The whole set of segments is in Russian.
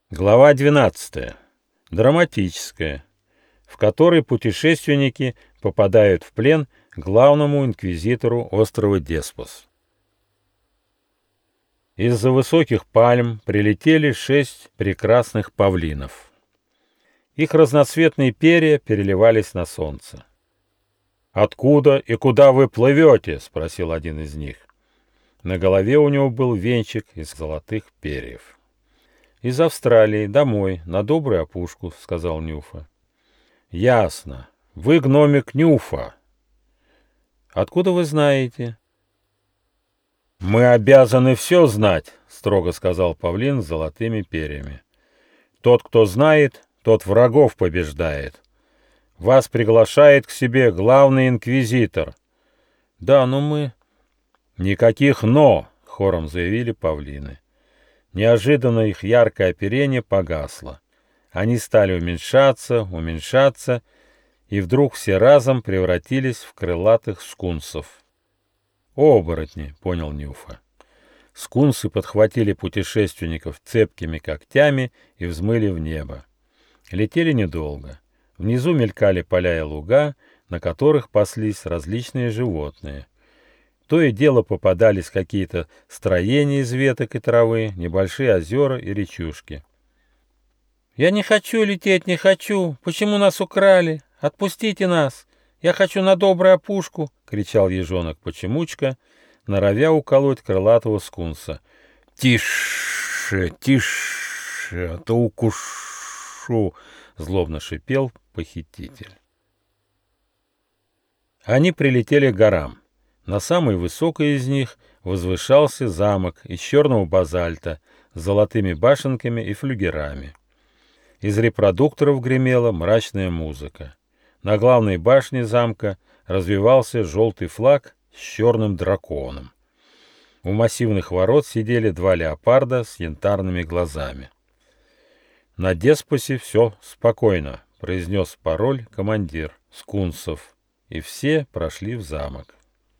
Глава 12. Драматическая, в которой путешественники попадают в плен к главному инквизитору острова Деспос. Из-за высоких пальм прилетели 6 прекрасных павлинов. Их разноцветные перья переливались на солнце. «Откуда и куда вы плывете?» — спросил один из них. На голове у него был венчик из золотых перьев. «Из Австралии, домой, на добрую опушку», — сказал Нюфа. «Ясно. Вы гномик Нюфа». «Откуда вы знаете?» «Мы обязаны все знать», — строго сказал павлин с золотыми перьями. «Тот, кто знает, тот врагов побеждает. Вас приглашает к себе главный инквизитор». «Да, но мы...» «Никаких «но», — хором заявили павлины. Неожиданно их яркое оперение погасло. Они стали уменьшаться, и вдруг все разом превратились в крылатых скунсов. «Оборотни», — понял Нюфа. Скунсы подхватили путешественников цепкими когтями и взмыли в небо. Летели недолго. Внизу мелькали поля и луга, на которых паслись различные животные. То и дело попадались какие-то строения из веток и травы, небольшие озера и речушки. «Я не хочу лететь, не хочу! Почему нас украли? Отпустите нас! Я хочу на добрую опушку!» — кричал ежонок-почемучка, норовя уколоть крылатого скунса. «Тише, тише, а то укушу!» — злобно шипел похититель. Они прилетели к горам. На самой высокой из них возвышался замок из черного базальта с золотыми башенками и флюгерами. Из репродукторов гремела мрачная музыка. На главной башне замка развивался желтый флаг с черным драконом. У массивных ворот сидели 2 леопарда с янтарными глазами. «На Деспосе все спокойно», — произнес пароль командир скунсов, и все прошли в замок.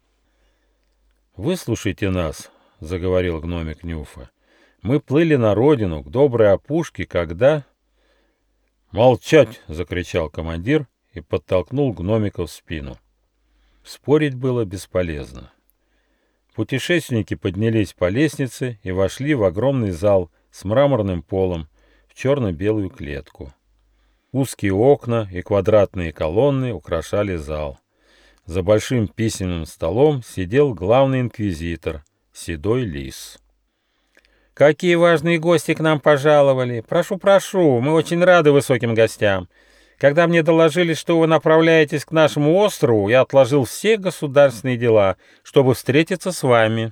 «Выслушайте нас», — заговорил гномик Нюфа. «Мы плыли на родину, к доброй опушке, когда...» «Молчать!» — закричал командир и подтолкнул гномика в спину. Спорить было бесполезно. Путешественники поднялись по лестнице и вошли в огромный зал с мраморным полом в черно-белую клетку. Узкие окна и квадратные колонны украшали зал. За большим письменным столом сидел главный инквизитор, седой лис. «Какие важные гости к нам пожаловали! Прошу, прошу, мы очень рады высоким гостям. Когда мне доложили, что вы направляетесь к нашему острову, я отложил все государственные дела, чтобы встретиться с вами.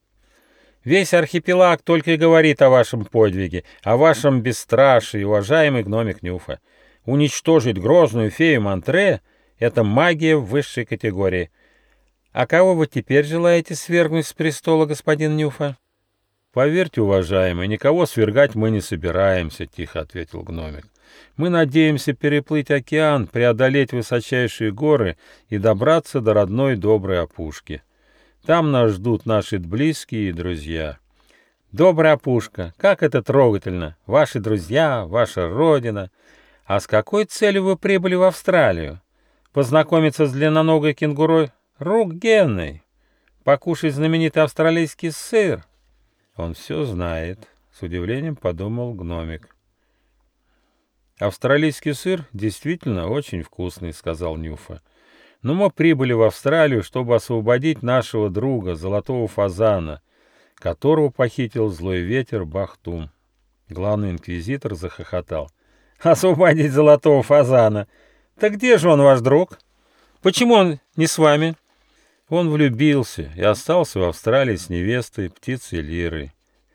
Весь архипелаг только и говорит о вашем подвиге, о вашем бесстрашии, уважаемый гномик Нюфа. Уничтожить грозную фею Монтре — это магия высшей категории. А кого вы теперь желаете свергнуть с престола, господин Нюфа?» «Поверьте, уважаемый, никого свергать мы не собираемся», — тихо ответил гномик. «Мы надеемся переплыть океан, преодолеть высочайшие горы и добраться до родной доброй опушки. Там нас ждут наши близкие и друзья». «Добрая опушка, как это трогательно! Ваши друзья, ваша родина. А с какой целью вы прибыли в Австралию? Познакомиться с длинноногой кенгурой Рук Генной? Покушать знаменитый австралийский сыр?» «Он все знает», — с удивлением подумал гномик. «Австралийский сыр действительно очень вкусный», — сказал Нюфа. «Но мы прибыли в Австралию, чтобы освободить нашего друга, золотого фазана, которого похитил злой ветер Бахтум». Главный инквизитор захохотал. «Освободить золотого фазана? Так где же он, ваш друг? Почему он не с вами?» Он влюбился и остался в Австралии с невестой, птицей Лирой.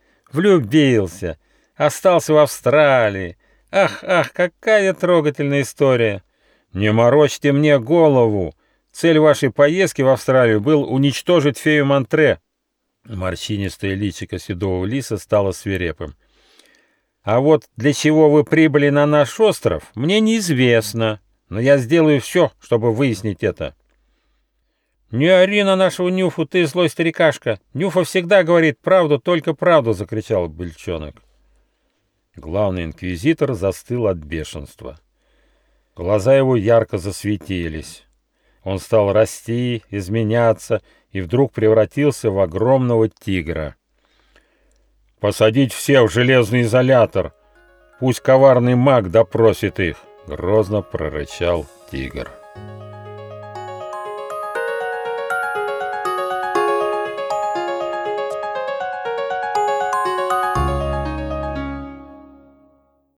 «Влюбился! Остался в Австралии! Ах, ах, какая трогательная история! Не морочьте мне голову! Цель вашей поездки в Австралию был уничтожить фею Монтре!» Морщинистое личико седого лиса стало свирепым. «А вот для чего вы прибыли на наш остров, мне неизвестно, но я сделаю все, чтобы выяснить это». «Не ори на нашего Нюфу, ты злой старикашка! Нюфа всегда говорит правду, только правду!» — закричал бельчонок. Главный инквизитор застыл от бешенства. Глаза его ярко засветились. Он стал расти, изменяться и вдруг превратился в огромного тигра. «Посадить всех в железный изолятор! Пусть коварный маг допросит их!» — грозно прорычал тигр.